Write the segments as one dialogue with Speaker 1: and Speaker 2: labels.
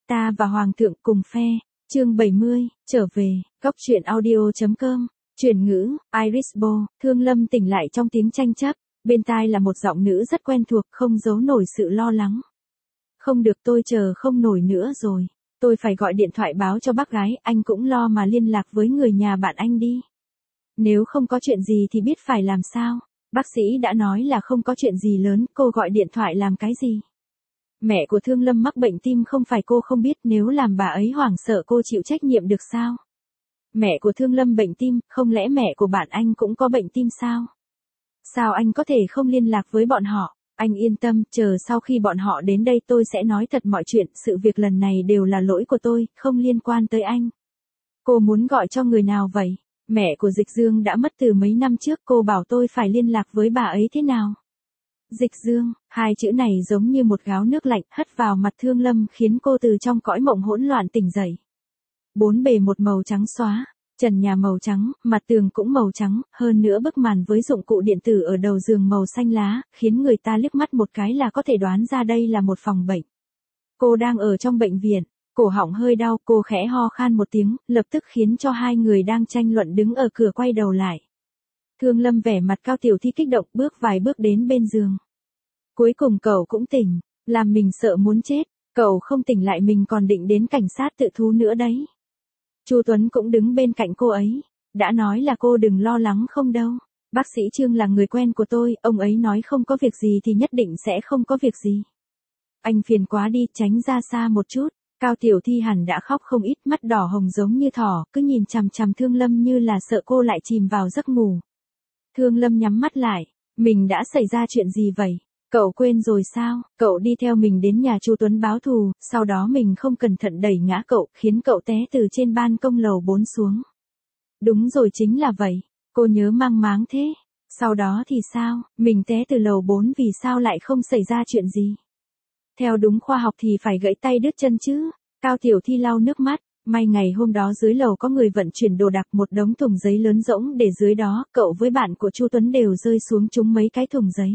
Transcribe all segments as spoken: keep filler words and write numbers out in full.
Speaker 1: Ta và Hoàng thượng cùng phe. Chương bảy mươi, trở về. Góc truyện audio chấm com. Chuyển ngữ, Irisbo. Thương Lâm tỉnh lại trong tiếng tranh chấp. Bên tai là một giọng nữ rất quen thuộc, không giấu nổi sự lo lắng. Không được, tôi chờ không nổi nữa rồi. Tôi phải gọi điện thoại báo cho bác gái, anh cũng lo mà liên lạc với người nhà bạn anh đi. Nếu không có chuyện gì thì biết phải làm sao. Bác sĩ đã nói là không có chuyện gì lớn, cô gọi điện thoại làm cái gì? Mẹ của Thương Lâm mắc bệnh tim, không phải cô không biết, nếu làm bà ấy hoảng sợ cô chịu trách nhiệm được sao? Mẹ của Thương Lâm bệnh tim, không lẽ mẹ của bạn anh cũng có bệnh tim sao? Sao anh có thể không liên lạc với bọn họ? Anh yên tâm, chờ sau khi bọn họ đến đây tôi sẽ nói thật mọi chuyện, sự việc lần này đều là lỗi của tôi, không liên quan tới anh. Cô muốn gọi cho người nào vậy? Mẹ của Dịch Dương đã mất từ mấy năm trước, cô bảo tôi phải liên lạc với bà ấy thế nào? Dịch Dương, hai chữ này giống như một gáo nước lạnh hất vào mặt Thương Lâm khiến cô từ trong cõi mộng hỗn loạn tỉnh dậy. Bốn bề một màu trắng xóa, trần nhà màu trắng, mặt tường cũng màu trắng, hơn nữa bức màn với dụng cụ điện tử ở đầu giường màu xanh lá, khiến người ta liếc mắt một cái là có thể đoán ra đây là một phòng bệnh. Cô đang ở trong bệnh viện, cổ họng hơi đau, cô khẽ ho khan một tiếng, lập tức khiến cho hai người đang tranh luận đứng ở cửa quay đầu lại. Thương Lâm vẻ mặt Cao Tiểu Thi kích động bước vài bước đến bên giường. Cuối cùng cậu cũng tỉnh, làm mình sợ muốn chết, cậu không tỉnh lại mình còn định đến cảnh sát tự thú nữa đấy. Chu Tuấn cũng đứng bên cạnh cô ấy, đã nói là cô đừng lo lắng không đâu. Bác sĩ Trương là người quen của tôi, ông ấy nói không có việc gì thì nhất định sẽ không có việc gì. Anh phiền quá đi, tránh ra xa một chút. Cao Tiểu Thi hẳn đã khóc không ít, mắt đỏ hồng giống như thỏ, cứ nhìn chằm chằm Thương Lâm như là sợ cô lại chìm vào giấc ngủ. Thương Lâm nhắm mắt lại, mình đã xảy ra chuyện gì vậy? Cậu quên rồi sao? Cậu đi theo mình đến nhà Chu Tuấn báo thù, sau đó mình không cẩn thận đẩy ngã cậu, khiến cậu té từ trên ban công lầu bốn xuống. Đúng rồi, chính là vậy. Cô nhớ mang máng thế. Sau đó thì sao? Mình té từ lầu bốn, vì sao lại không xảy ra chuyện gì? Theo đúng khoa học thì phải gãy tay đứt chân chứ. Cao Tiểu Thi lau nước mắt. May ngày hôm đó dưới lầu có người vận chuyển đồ đạc, một đống thùng giấy lớn rỗng để dưới đó, cậu với bạn của Chu Tuấn đều rơi xuống trúng mấy cái thùng giấy.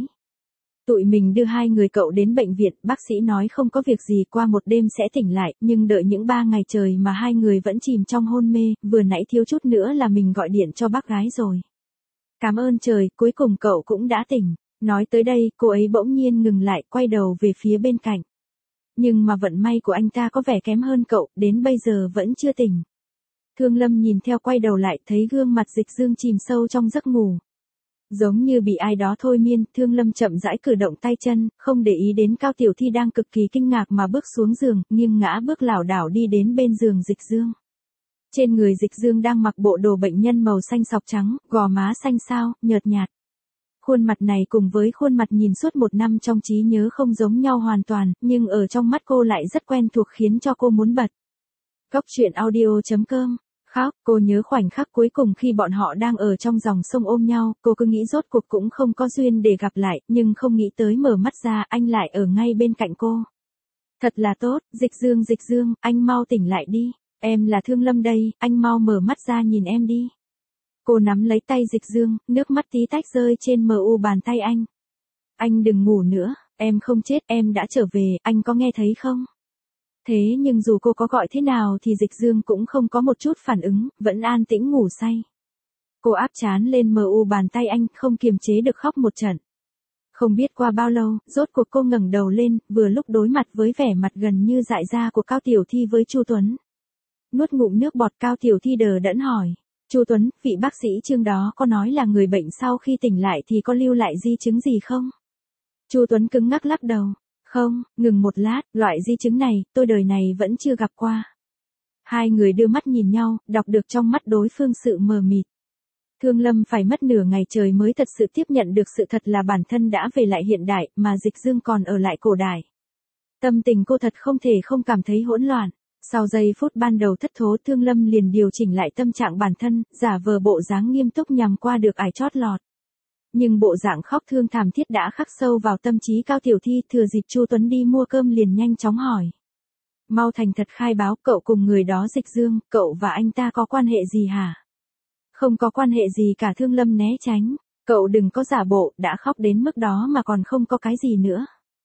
Speaker 1: Tụi mình đưa hai người cậu đến bệnh viện, bác sĩ nói không có việc gì, qua một đêm sẽ tỉnh lại, nhưng đợi những ba ngày trời mà hai người vẫn chìm trong hôn mê, vừa nãy thiếu chút nữa là mình gọi điện cho bác gái rồi. Cảm ơn trời, cuối cùng cậu cũng đã tỉnh. Nói tới đây, cô ấy bỗng nhiên ngừng lại, quay đầu về phía bên cạnh. Nhưng mà vận may của anh ta có vẻ kém hơn cậu, đến bây giờ vẫn chưa tỉnh. Thương Lâm nhìn theo quay đầu lại, thấy gương mặt Dịch Dương chìm sâu trong giấc ngủ. Giống như bị ai đó thôi miên, Thương Lâm chậm rãi cử động tay chân, không để ý đến Cao Tiểu Thi đang cực kỳ kinh ngạc mà bước xuống giường, nghiêng ngã bước lảo đảo đi đến bên giường Dịch Dương. Trên người Dịch Dương đang mặc bộ đồ bệnh nhân màu xanh sọc trắng, gò má xanh xao, nhợt nhạt. Khuôn mặt này cùng với khuôn mặt nhìn suốt một năm trong trí nhớ không giống nhau hoàn toàn, nhưng ở trong mắt cô lại rất quen thuộc khiến cho cô muốn bật. Góc truyện audio chấm com. Khóc, cô nhớ khoảnh khắc cuối cùng khi bọn họ đang ở trong dòng sông ôm nhau, cô cứ nghĩ rốt cuộc cũng không có duyên để gặp lại, nhưng không nghĩ tới mở mắt ra anh lại ở ngay bên cạnh cô. Thật là tốt, Dịch Dương Dịch Dương, anh mau tỉnh lại đi, em là Thương Lâm đây, anh mau mở mắt ra nhìn em đi. Cô nắm lấy tay Dịch Dương, nước mắt tí tách rơi trên mờ u bàn tay anh. Anh đừng ngủ nữa, em không chết, em đã trở về, anh có nghe thấy không? Thế nhưng dù cô có gọi thế nào thì Dịch Dương cũng không có một chút phản ứng, vẫn an tĩnh ngủ say. Cô áp trán lên mờ u bàn tay anh, không kiềm chế được khóc một trận. Không biết qua bao lâu, rốt cuộc cô ngẩng đầu lên, vừa lúc đối mặt với vẻ mặt gần như dại ra của Cao Tiểu Thi với Chu Tuấn. Nuốt ngụm nước bọt, Cao Tiểu Thi đờ đẫn hỏi. Chu Tuấn, vị bác sĩ Trương đó có nói là người bệnh sau khi tỉnh lại thì có lưu lại di chứng gì không? Chu Tuấn cứng ngắc lắc đầu. Không, ngừng một lát, loại di chứng này, tôi đời này vẫn chưa gặp qua. Hai người đưa mắt nhìn nhau, đọc được trong mắt đối phương sự mờ mịt. Thương Lâm phải mất nửa ngày trời mới thật sự tiếp nhận được sự thật là bản thân đã về lại hiện đại, mà Dịch Dương còn ở lại cổ đại. Tâm tình cô thật không thể không cảm thấy hỗn loạn. Sau giây phút ban đầu thất thố, Thương Lâm liền điều chỉnh lại tâm trạng bản thân, giả vờ bộ dáng nghiêm túc nhằm qua được ải chót lọt. Nhưng bộ dạng khóc thương thảm thiết đã khắc sâu vào tâm trí Cao Tiểu Thi, thừa dịp Chu Tuấn đi mua cơm liền nhanh chóng hỏi. Mau thành thật khai báo, cậu cùng người đó Dịch Dương, cậu và anh ta có quan hệ gì hả? Không có quan hệ gì cả, Thương Lâm né tránh. Cậu đừng có giả bộ, đã khóc đến mức đó mà còn không có cái gì nữa.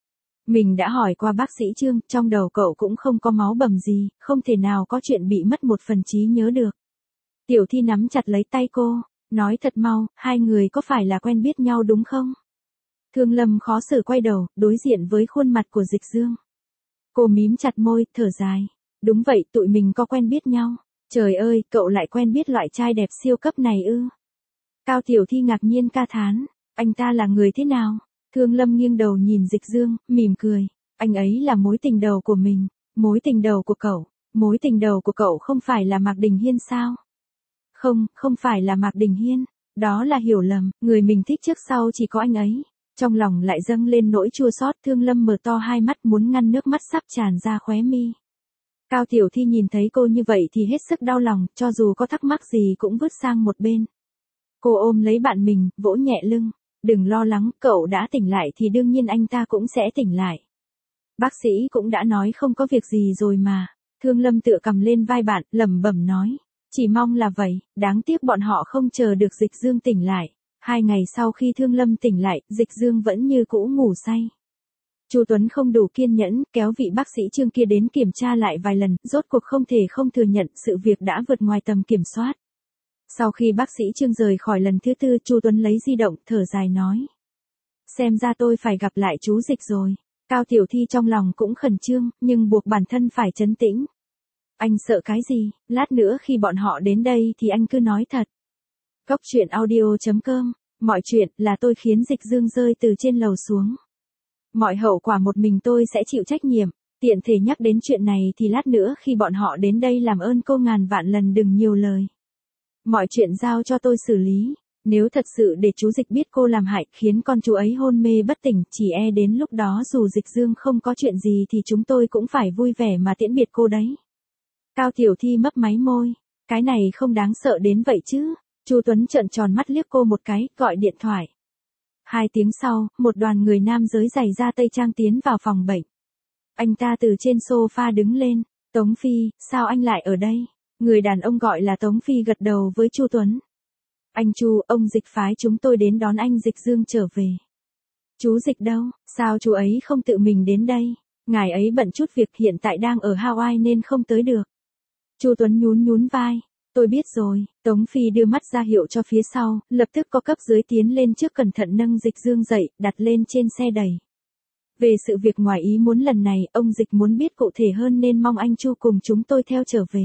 Speaker 1: Mình đã hỏi qua bác sĩ Trương, trong đầu cậu cũng không có máu bầm gì, không thể nào có chuyện bị mất một phần trí nhớ được. Tiểu Thi nắm chặt lấy tay cô, nói thật mau, hai người có phải là quen biết nhau đúng không? Thương Lâm khó xử quay đầu, đối diện với khuôn mặt của Dịch Dương. Cô mím chặt môi, thở dài. Đúng vậy, tụi mình có quen biết nhau. Trời ơi, cậu lại quen biết loại trai đẹp siêu cấp này ư? Cao Tiểu Thi ngạc nhiên ca thán. Anh ta là người thế nào? Thương Lâm nghiêng đầu nhìn Dịch Dương, mỉm cười. Anh ấy là mối tình đầu của mình. Mối tình đầu của cậu. Mối tình đầu của cậu không phải là Mạc Đình Hiên sao? Không, không phải là Mạc Đình Hiên. Đó là hiểu lầm, người mình thích trước sau chỉ có anh ấy. Trong lòng lại dâng lên nỗi chua xót. Thương Lâm mở to hai mắt muốn ngăn nước mắt sắp tràn ra khóe mi. Cao Tiểu Thi nhìn thấy cô như vậy thì hết sức đau lòng, cho dù có thắc mắc gì cũng vứt sang một bên. Cô ôm lấy bạn mình, vỗ nhẹ lưng. Đừng lo lắng, cậu đã tỉnh lại thì đương nhiên anh ta cũng sẽ tỉnh lại. Bác sĩ cũng đã nói không có việc gì rồi mà. Thương Lâm tựa cầm lên vai bạn, lẩm bẩm nói. Chỉ mong là vậy, đáng tiếc bọn họ không chờ được Dịch Dương tỉnh lại. Hai ngày sau khi Thương Lâm tỉnh lại, Dịch Dương vẫn như cũ ngủ say. Chu Tuấn không đủ kiên nhẫn, kéo vị bác sĩ Trương kia đến kiểm tra lại vài lần, rốt cuộc không thể không thừa nhận sự việc đã vượt ngoài tầm kiểm soát. Sau khi bác sĩ Trương rời khỏi lần thứ tư, Chu Tuấn lấy di động, thở dài nói. Xem ra tôi phải gặp lại chú Dịch rồi. Cao Tiểu Thi trong lòng cũng khẩn trương, nhưng buộc bản thân phải trấn tĩnh. Anh sợ cái gì, lát nữa khi bọn họ đến đây thì anh cứ nói thật. Góc truyện audio chấm com, mọi chuyện là tôi khiến Dịch Dương rơi từ trên lầu xuống. Mọi hậu quả một mình tôi sẽ chịu trách nhiệm, tiện thể nhắc đến chuyện này thì lát nữa khi bọn họ đến đây làm ơn cô ngàn vạn lần đừng nhiều lời. Mọi chuyện giao cho tôi xử lý, nếu thật sự để chú Dịch biết cô làm hại khiến con chú ấy hôn mê bất tỉnh, chỉ e đến lúc đó dù Dịch Dương không có chuyện gì thì chúng tôi cũng phải vui vẻ mà tiễn biệt cô đấy. Cao Tiểu Thi mấp máy môi, cái này không đáng sợ đến vậy chứ. Chu Tuấn trợn tròn mắt liếc cô một cái, gọi điện thoại. Hai tiếng sau, một đoàn người nam giới giày da tây trang tiến vào phòng bệnh. Anh ta từ trên sofa đứng lên, Tống Phi, sao anh lại ở đây? Người đàn ông gọi là Tống Phi gật đầu với Chu Tuấn. Anh Chu, ông Dịch phái chúng tôi đến đón anh Dịch Dương trở về. Chú Dịch đâu, sao chú ấy không tự mình đến đây? Ngài ấy bận chút việc hiện tại đang ở Hawaii nên không tới được. Chu Tuấn nhún nhún vai. Tôi biết rồi, Tống Phi đưa mắt ra hiệu cho phía sau, lập tức có cấp dưới tiến lên trước cẩn thận nâng Dịch Dương dậy, đặt lên trên xe đẩy. Về sự việc ngoài ý muốn lần này, ông Dịch muốn biết cụ thể hơn nên mong anh Chu cùng chúng tôi theo trở về.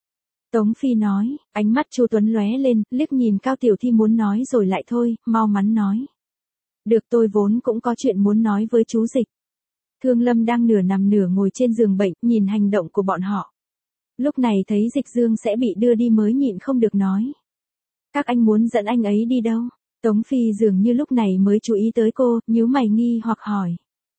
Speaker 1: Tống Phi nói, ánh mắt Chu Tuấn lóe lên, liếc nhìn Cao Tiểu Thi muốn nói rồi lại thôi, mau mắn nói. Được, tôi vốn cũng có chuyện muốn nói với chú Dịch. Thương Lâm đang nửa nằm nửa ngồi trên giường bệnh, nhìn hành động của bọn họ. Lúc này thấy Dịch Dương sẽ bị đưa đi mới nhịn không được nói. Các anh muốn dẫn anh ấy đi đâu? Tống Phi dường như lúc này mới chú ý tới cô, nhíu mày nghi hoặc hỏi.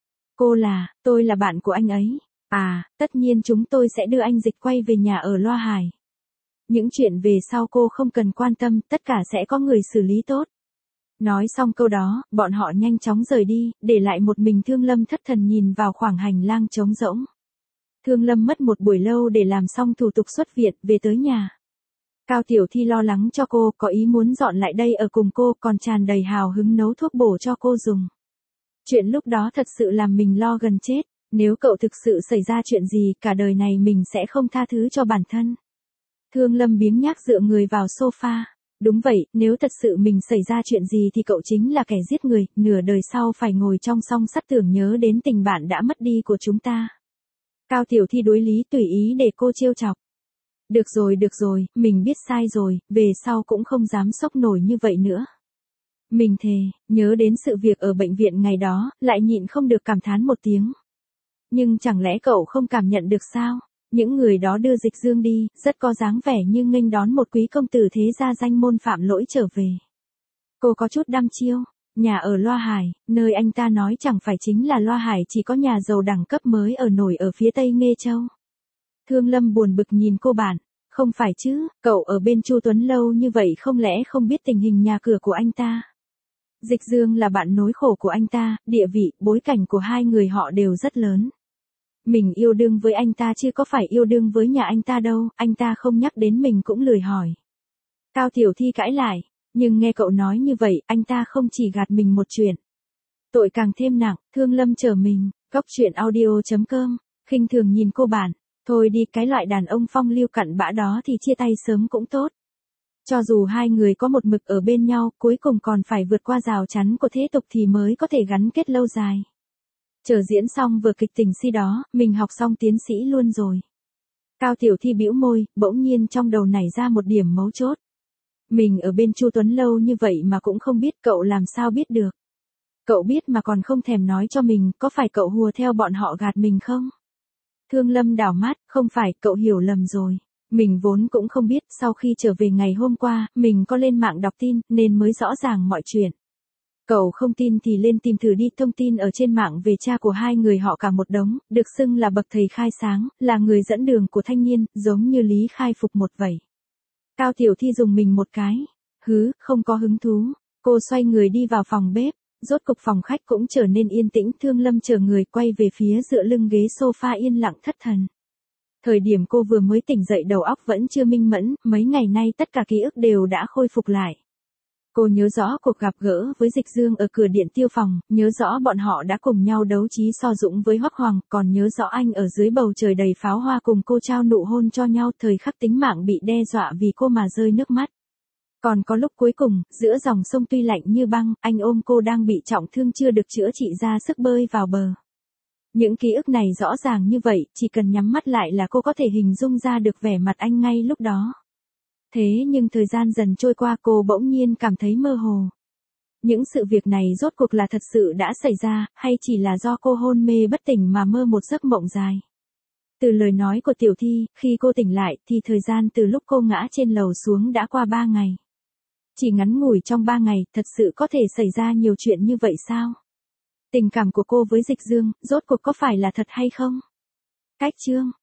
Speaker 1: Cô là, tôi là bạn của anh ấy. À, tất nhiên chúng tôi sẽ đưa anh Dịch quay về nhà ở Loa Hải. Những chuyện về sau cô không cần quan tâm, tất cả sẽ có người xử lý tốt. Nói xong câu đó, bọn họ nhanh chóng rời đi, để lại một mình Thương Lâm thất thần nhìn vào khoảng hành lang trống rỗng. Thương Lâm mất một buổi lâu để làm xong thủ tục xuất viện, về tới nhà. Cao Tiểu Thi lo lắng cho cô, có ý muốn dọn lại đây ở cùng cô, còn tràn đầy hào hứng nấu thuốc bổ cho cô dùng. Chuyện lúc đó thật sự làm mình lo gần chết, nếu cậu thực sự xảy ra chuyện gì, cả đời này mình sẽ không tha thứ cho bản thân. Thương Lâm biếng nhác dựa người vào sofa. Đúng vậy, nếu thật sự mình xảy ra chuyện gì thì cậu chính là kẻ giết người, nửa đời sau phải ngồi trong song sắt tưởng nhớ đến tình bạn đã mất đi của chúng ta. Cao Tiểu Thi đối lý tùy ý để cô trêu chọc. Được rồi, được rồi, mình biết sai rồi, về sau cũng không dám sốc nổi như vậy nữa. Mình thề, nhớ đến sự việc ở bệnh viện ngày đó, lại nhịn không được cảm thán một tiếng. Nhưng chẳng lẽ cậu không cảm nhận được sao? Những người đó đưa Dịch Dương đi, rất có dáng vẻ như nghênh đón một quý công tử thế gia danh môn phạm lỗi trở về. Cô có chút đăm chiêu, nhà ở Loa Hải, nơi anh ta nói chẳng phải chính là Loa Hải chỉ có nhà giàu đẳng cấp mới ở nổi ở phía tây Nghê Châu. Thương Lâm buồn bực nhìn cô bạn, không phải chứ, cậu ở bên Chu Tuấn lâu như vậy không lẽ không biết tình hình nhà cửa của anh ta. Dịch Dương là bạn nối khổ của anh ta, địa vị, bối cảnh của hai người họ đều rất lớn. Mình yêu đương với anh ta chứ có phải yêu đương với nhà anh ta đâu, anh ta không nhắc đến mình cũng lười hỏi. Cao Tiểu Thi cãi lại, nhưng nghe cậu nói như vậy, anh ta không chỉ gạt mình một chuyện. Tội càng thêm nặng, Thương Lâm chờ mình, Cóc truyện audio chấm com, khinh thường nhìn cô bạn, thôi đi, cái loại đàn ông phong lưu cặn bã đó thì chia tay sớm cũng tốt. Cho dù hai người có một mực ở bên nhau, cuối cùng còn phải vượt qua rào chắn của thế tục thì mới có thể gắn kết lâu dài. Chờ diễn xong vừa kịch tình si đó, mình học xong tiến sĩ luôn rồi. Cao Tiểu Thi bĩu môi, bỗng nhiên trong đầu nảy ra một điểm mấu chốt. Mình ở bên Chu Tuấn lâu như vậy mà cũng không biết, cậu làm sao biết được? Cậu biết mà còn không thèm nói cho mình, có phải cậu hùa theo bọn họ gạt mình không? Thương Lâm đảo mắt, không phải, cậu hiểu lầm rồi. Mình vốn cũng không biết, sau khi trở về ngày hôm qua, mình có lên mạng đọc tin, nên mới rõ ràng mọi chuyện. Cậu không tin thì lên tìm thử đi, thông tin ở trên mạng về cha của hai người họ cả một đống, được xưng là bậc thầy khai sáng, là người dẫn đường của thanh niên, giống như Lý Khai Phục một vậy. Cao Tiểu Thi dùng mình một cái. Hứ, không có hứng thú. Cô xoay người đi vào phòng bếp. Rốt cục phòng khách cũng trở nên yên tĩnh, Thương Lâm chờ người quay về phía dựa lưng ghế sofa yên lặng thất thần. Thời điểm cô vừa mới tỉnh dậy đầu óc vẫn chưa minh mẫn, mấy ngày nay tất cả ký ức đều đã khôi phục lại. Cô nhớ rõ cuộc gặp gỡ với Dịch Dương ở cửa điện tiêu phòng, nhớ rõ bọn họ đã cùng nhau đấu trí so dũng với Hoắc Hoàng, còn nhớ rõ anh ở dưới bầu trời đầy pháo hoa cùng cô trao nụ hôn cho nhau, thời khắc tính mạng bị đe dọa vì cô mà rơi nước mắt. Còn có lúc cuối cùng, giữa dòng sông tuy lạnh như băng, anh ôm cô đang bị trọng thương chưa được chữa trị ra sức bơi vào bờ. Những ký ức này rõ ràng như vậy, chỉ cần nhắm mắt lại là cô có thể hình dung ra được vẻ mặt anh ngay lúc đó. Thế nhưng thời gian dần trôi qua, cô bỗng nhiên cảm thấy mơ hồ. Những sự việc này rốt cuộc là thật sự đã xảy ra, hay chỉ là do cô hôn mê bất tỉnh mà mơ một giấc mộng dài? Từ lời nói của Tiểu Thi, khi cô tỉnh lại thì thời gian từ lúc cô ngã trên lầu xuống đã qua ba ngày. Chỉ ngắn ngủi trong ba ngày, thật sự có thể xảy ra nhiều chuyện như vậy sao? Tình cảm của cô với Dịch Dương, rốt cuộc có phải là thật hay không? Cách chương